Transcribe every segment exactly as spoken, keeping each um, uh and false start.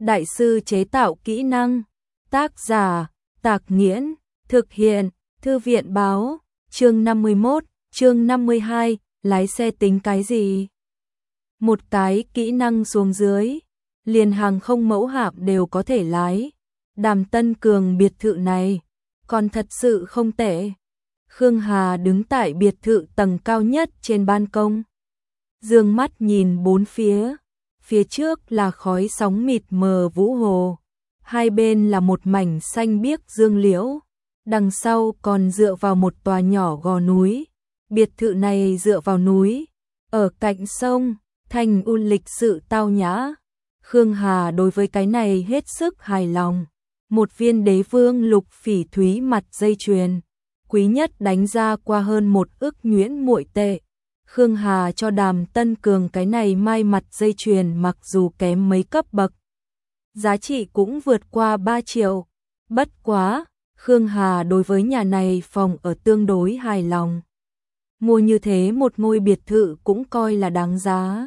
Đại sư chế tạo kỹ năng. Tác giả, Tạc Nghiễn. Thực hiện, Thư viện báo. Chương năm mươi mốt, chương năm mươi hai, lái xe tính cái gì? Một cái kỹ năng xuống dưới, liền hàng không mẫu hạm đều có thể lái. Đàm Tân Cường biệt thự này, còn thật sự không tệ. Khương Hà đứng tại biệt thự tầng cao nhất trên ban công. Dương mắt nhìn bốn phía, phía trước là khói sóng mịt mờ vũ hồ. Hai bên là một mảnh xanh biếc dương liễu, đằng sau còn dựa vào một tòa nhỏ gò núi. Biệt thự này dựa vào núi, ở cạnh sông, thành u lịch sự tao nhã. Khương Hà đối với cái này hết sức hài lòng. Một viên đế vương lục phỉ thúy mặt dây chuyền, quý nhất đánh ra qua hơn một ức nhuyễn muội tệ. Khương Hà cho Đàm Tân Cường cái này mai mặt dây chuyền mặc dù kém mấy cấp bậc, giá trị cũng vượt qua ba triệu. Bất quá, Khương Hà đối với nhà này phòng ở tương đối hài lòng. Mua như thế một ngôi biệt thự cũng coi là đáng giá.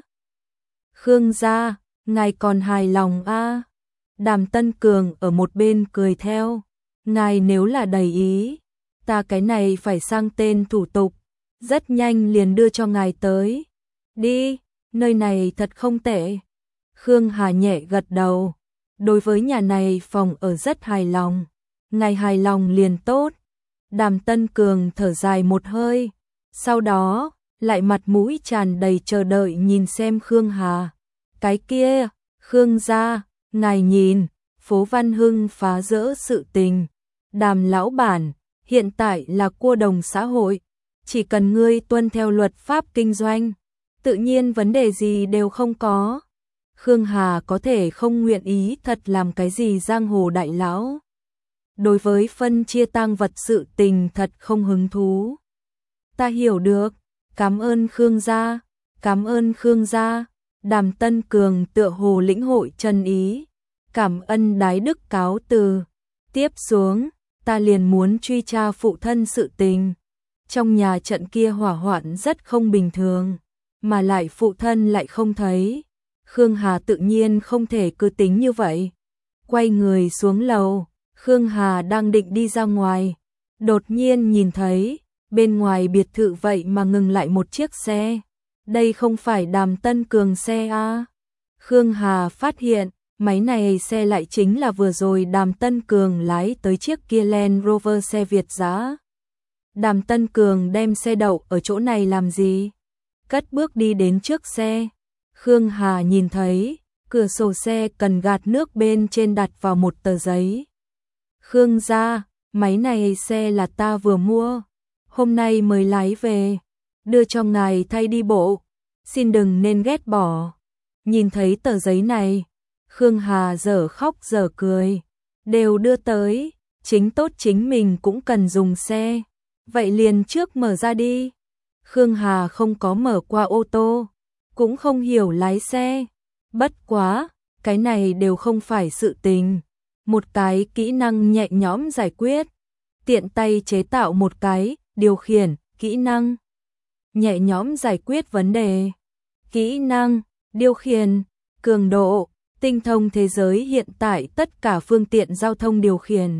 Khương gia, ngài còn hài lòng a? À? Đàm Tân Cường ở một bên cười theo. Ngài nếu là đầy ý, ta cái này phải sang tên thủ tục, rất nhanh liền đưa cho ngài tới. Đi, nơi này thật không tệ. Khương Hà nhẹ gật đầu. Đối với nhà này phòng ở rất hài lòng. Ngài hài lòng liền tốt. Đàm Tân Cường thở dài một hơi, sau đó lại mặt mũi tràn đầy chờ đợi nhìn xem Khương Hà. Cái kia, Khương gia, ngài nhìn, phố Văn Hưng phá rỡ sự tình. Đàm lão bản, hiện tại là cua đồng xã hội, chỉ cần ngươi tuân theo luật pháp kinh doanh, tự nhiên vấn đề gì đều không có. Khương Hà có thể không nguyện ý thật làm cái gì giang hồ đại lão. Đối với phân chia tang vật sự tình thật không hứng thú. Ta hiểu được, cảm ơn Khương gia, cảm ơn Khương gia. Đàm Tân Cường tựa hồ lĩnh hội chân ý, cảm ơn đái đức cáo từ. Tiếp xuống, ta liền muốn truy tra phụ thân sự tình. Trong nhà trận kia hỏa hoạn rất không bình thường, mà lại phụ thân lại không thấy. Khương Hà tự nhiên không thể cứ tính như vậy. Quay người xuống lầu, Khương Hà đang định đi ra ngoài, đột nhiên nhìn thấy, bên ngoài biệt thự vậy mà ngừng lại một chiếc xe. Đây không phải Đàm Tân Cường xe à? Khương Hà phát hiện, máy này xe lại chính là vừa rồi Đàm Tân Cường lái tới chiếc kia Land Rover xe Việt dã. Đàm Tân Cường đem xe đậu ở chỗ này làm gì? Cất bước đi đến trước xe. Khương Hà nhìn thấy, cửa sổ xe cần gạt nước bên trên đặt vào một tờ giấy. Khương gia, máy này xe là ta vừa mua, hôm nay mới lái về, đưa cho ngài thay đi bộ, xin đừng nên ghét bỏ. Nhìn thấy tờ giấy này, Khương Hà dở khóc dở cười, đều đưa tới, chính tốt chính mình cũng cần dùng xe, vậy liền trước mở ra đi. Khương Hà không có mở qua ô tô, cũng không hiểu lái xe, bất quá, cái này đều không phải sự tình. Một cái kỹ năng nhẹ nhõm giải quyết, tiện tay chế tạo một cái điều khiển kỹ năng, nhẹ nhõm giải quyết vấn đề. Kỹ năng điều khiển cường độ, tinh thông thế giới hiện tại tất cả phương tiện giao thông điều khiển,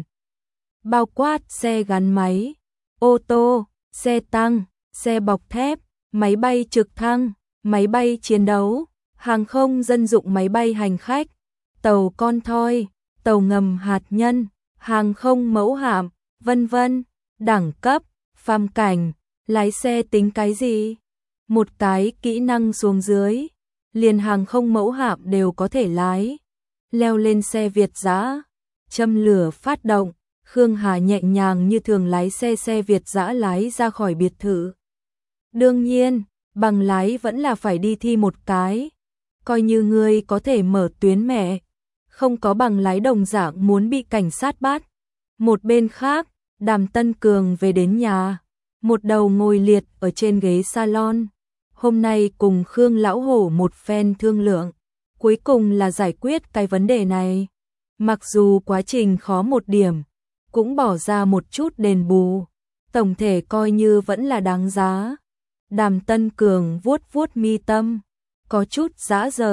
bao quát xe gắn máy, ô tô, xe tăng, xe bọc thép, máy bay trực thăng, máy bay chiến đấu, hàng không dân dụng máy bay hành khách, tàu con thoi, tàu ngầm hạt nhân, hàng không mẫu hạm, vân vân. Đẳng cấp, phàm cảnh, lái xe tính cái gì? Một cái kỹ năng xuống dưới, liền hàng không mẫu hạm đều có thể lái. Leo lên xe Việt dã, châm lửa phát động, Khương Hà nhẹ nhàng như thường lái xe xe Việt dã lái ra khỏi biệt thự. Đương nhiên, bằng lái vẫn là phải đi thi một cái. Coi như ngươi có thể mở tuyến mẹ, không có bằng lái đồng dạng muốn bị cảnh sát bắt. Một bên khác, Đàm Tân Cường về đến nhà, một đầu ngồi liệt ở trên ghế salon. Hôm nay cùng Khương Lão Hổ một phen thương lượng, cuối cùng là giải quyết cái vấn đề này. Mặc dù quá trình khó một điểm, cũng bỏ ra một chút đền bù, tổng thể coi như vẫn là đáng giá. Đàm Tân Cường vuốt vuốt mi tâm, có chút dã rời,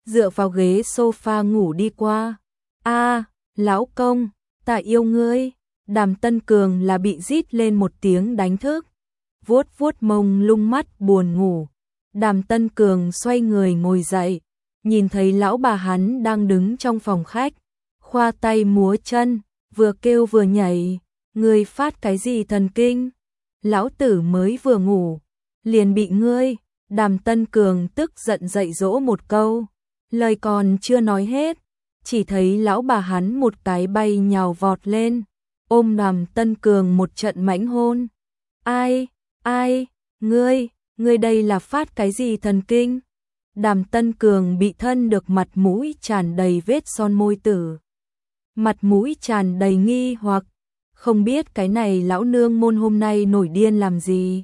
dựa vào ghế sofa ngủ đi qua. A, lão công, ta yêu ngươi. Đàm Tân Cường là bị rít lên một tiếng đánh thức, vuốt vuốt mông lung mắt buồn ngủ. Đàm Tân Cường xoay người ngồi dậy, nhìn thấy lão bà hắn đang đứng trong phòng khách, khoa tay múa chân, vừa kêu vừa nhảy. Ngươi phát cái gì thần kinh? Lão tử mới vừa ngủ, liền bị ngươi. Đàm Tân Cường tức giận dạy dỗ một câu, lời còn chưa nói hết, chỉ thấy lão bà hắn một cái bay nhào vọt lên, ôm Đàm Tân Cường một trận mãnh hôn. Ai, ai, ngươi, ngươi đây là phát cái gì thần kinh? Đàm Tân Cường bị thân được mặt mũi tràn đầy vết son môi tử. Mặt mũi tràn đầy nghi hoặc, không biết cái này lão nương môn hôm nay nổi điên làm gì.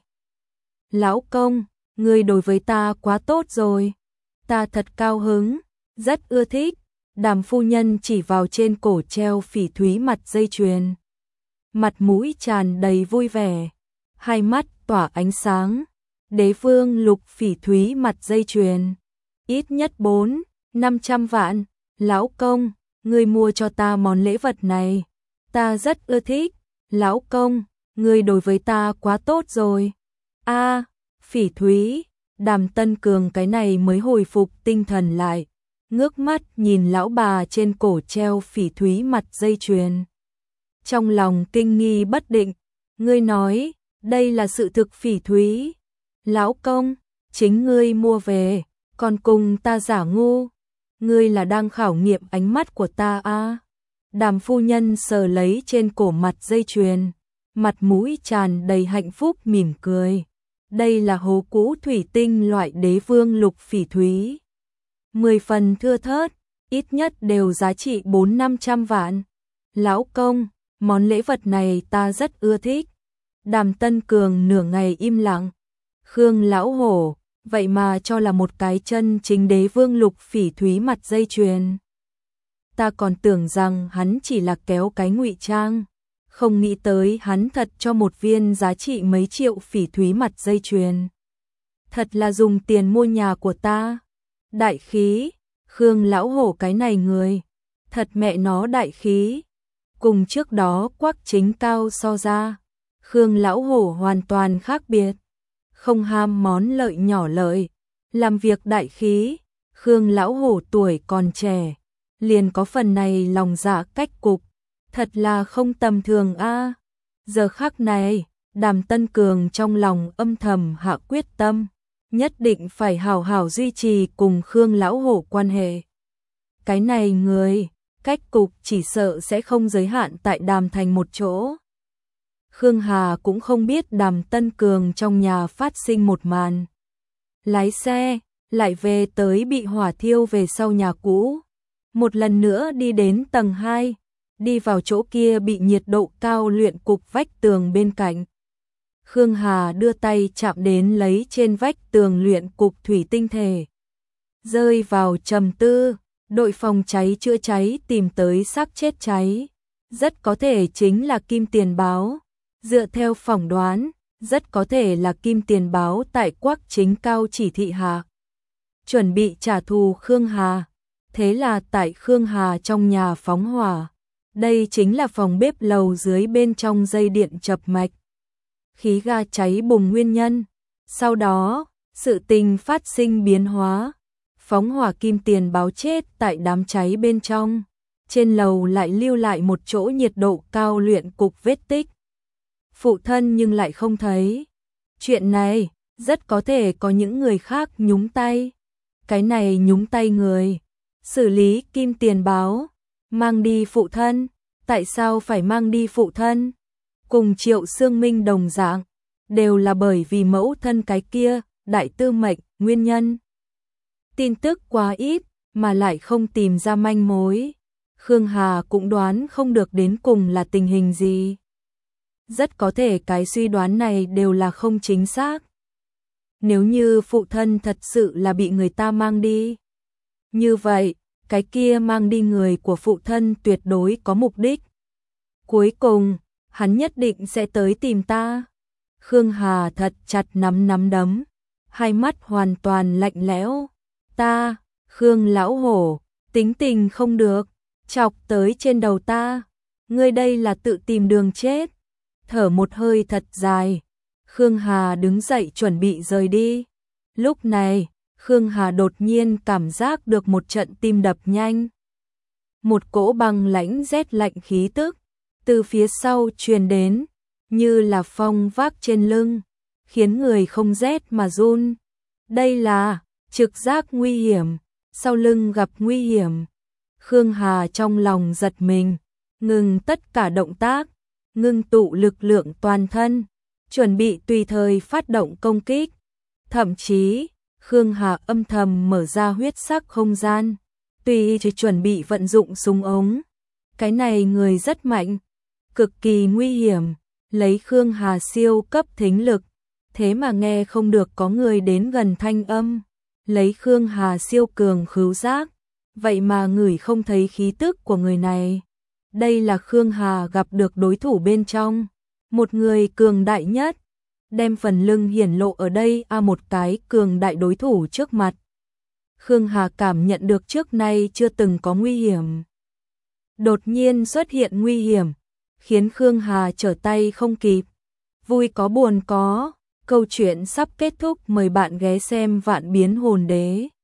Lão công, ngươi đối với ta quá tốt rồi, ta thật cao hứng, rất ưa thích. Đàm phu nhân chỉ vào trên cổ treo phỉ thúy mặt dây chuyền, mặt mũi tràn đầy vui vẻ, hai mắt tỏa ánh sáng. Đế vương lục phỉ thúy mặt dây chuyền, ít nhất bốn, năm trăm vạn. Lão công, ngươi mua cho ta món lễ vật này, ta rất ưa thích. Lão công, ngươi đối với ta quá tốt rồi. A, phỉ thúy. Đàm Tân Cường cái này mới hồi phục tinh thần lại, ngước mắt nhìn lão bà trên cổ treo phỉ thúy mặt dây chuyền, trong lòng kinh nghi bất định. Ngươi nói, đây là sự thực phỉ thúy? Lão công, chính ngươi mua về, còn cùng ta giả ngu. Ngươi là đang khảo nghiệm ánh mắt của ta à? Đàm phu nhân sờ lấy trên cổ mặt dây chuyền, mặt mũi tràn đầy hạnh phúc mỉm cười. Đây là hố cũ thủy tinh loại đế vương lục phỉ thúy, mười phần thưa thớt, ít nhất đều giá trị bốn năm trăm vạn. Lão công, món lễ vật này ta rất ưa thích. Đàm Tân Cường nửa ngày im lặng. Khương lão hổ, vậy mà cho là một cái chân chính đế vương lục phỉ thúy mặt dây chuyền. Ta còn tưởng rằng hắn chỉ là kéo cái ngụy trang, không nghĩ tới hắn thật cho một viên giá trị mấy triệu phỉ thúy mặt dây chuyền. Thật là dùng tiền mua nhà của ta. Đại khí, Khương lão hổ cái này người, thật mẹ nó đại khí. Cùng trước đó Quách Chính Cao so ra, Khương lão hổ hoàn toàn khác biệt, không ham món lợi nhỏ lợi, làm việc đại khí. Khương lão hổ tuổi còn trẻ, liền có phần này lòng dạ cách cục, thật là không tầm thường a. À. Giờ khắc này, Đàm Tân Cường trong lòng âm thầm hạ quyết tâm, nhất định phải hảo hảo duy trì cùng Khương lão hổ quan hệ. Cái này người, cách cục chỉ sợ sẽ không giới hạn tại Đàm thành một chỗ. Khương Hà cũng không biết Đàm Tân Cường trong nhà phát sinh một màn. Lái xe, lại về tới bị hỏa thiêu về sau nhà cũ. Một lần nữa đi đến tầng hai, đi vào chỗ kia bị nhiệt độ cao luyện cục vách tường bên cạnh. Khương Hà đưa tay chạm đến lấy trên vách tường luyện cục thủy tinh thể. Rơi vào trầm tư, đội phòng cháy chữa cháy tìm tới xác chết cháy. Rất có thể chính là Kim Tiền Báo. Dựa theo phỏng đoán, rất có thể là Kim Tiền Báo tại Quách Chính Cao chỉ thị hạ, chuẩn bị trả thù Khương Hà. Thế là tại Khương Hà trong nhà phóng hỏa. Đây chính là phòng bếp lầu dưới bên trong dây điện chập mạch. Khí ga cháy bùng nguyên nhân. Sau đó, sự tình phát sinh biến hóa. Phóng hỏa Kim Tiền Báo chết tại đám cháy bên trong. Trên lầu lại lưu lại một chỗ nhiệt độ cao luyện cục vết tích. Phụ thân nhưng lại không thấy. Chuyện này, rất có thể có những người khác nhúng tay. Cái này nhúng tay người. Xử lý Kim Tiền Báo. Mang đi phụ thân. Tại sao phải mang đi phụ thân? Cùng Triệu Sương Minh đồng dạng. Đều là bởi vì mẫu thân cái kia, đại tư mệnh, nguyên nhân. Tin tức quá ít, mà lại không tìm ra manh mối. Khương Hà cũng đoán không được đến cùng là tình hình gì. Rất có thể cái suy đoán này đều là không chính xác. Nếu như phụ thân thật sự là bị người ta mang đi, như vậy, cái kia mang đi người của phụ thân tuyệt đối có mục đích. Cuối cùng, hắn nhất định sẽ tới tìm ta. Khương Hà thật chặt nắm nắm đấm, hai mắt hoàn toàn lạnh lẽo. Ta, Khương lão hổ, tính tình không được, chọc tới trên đầu ta, ngươi đây là tự tìm đường chết. Thở một hơi thật dài, Khương Hà đứng dậy chuẩn bị rời đi. Lúc này, Khương Hà đột nhiên cảm giác được một trận tim đập nhanh. Một cỗ băng lãnh rét lạnh khí tức từ phía sau truyền đến, như là phong vác trên lưng, khiến người không rét mà run. Đây là trực giác nguy hiểm, sau lưng gặp nguy hiểm. Khương Hà trong lòng giật mình, ngừng tất cả động tác, ngưng tụ lực lượng toàn thân, chuẩn bị tùy thời phát động công kích. Thậm chí, Khương Hà âm thầm mở ra huyết sắc không gian, tùy chỉ chuẩn bị vận dụng súng ống. Cái này người rất mạnh, cực kỳ nguy hiểm, lấy Khương Hà siêu cấp thính lực, thế mà nghe không được có người đến gần thanh âm. Lấy Khương Hà siêu cường khứu giác, vậy mà ngửi không thấy khí tức của người này. Đây là Khương Hà gặp được đối thủ bên trong, một người cường đại nhất, đem phần lưng hiển lộ ở đây a à một cái cường đại đối thủ trước mặt. Khương Hà cảm nhận được trước nay chưa từng có nguy hiểm. Đột nhiên xuất hiện nguy hiểm, khiến Khương Hà trở tay không kịp. Vui có buồn có, câu chuyện sắp kết thúc, mời bạn ghé xem Vạn Biến Hồn Đế.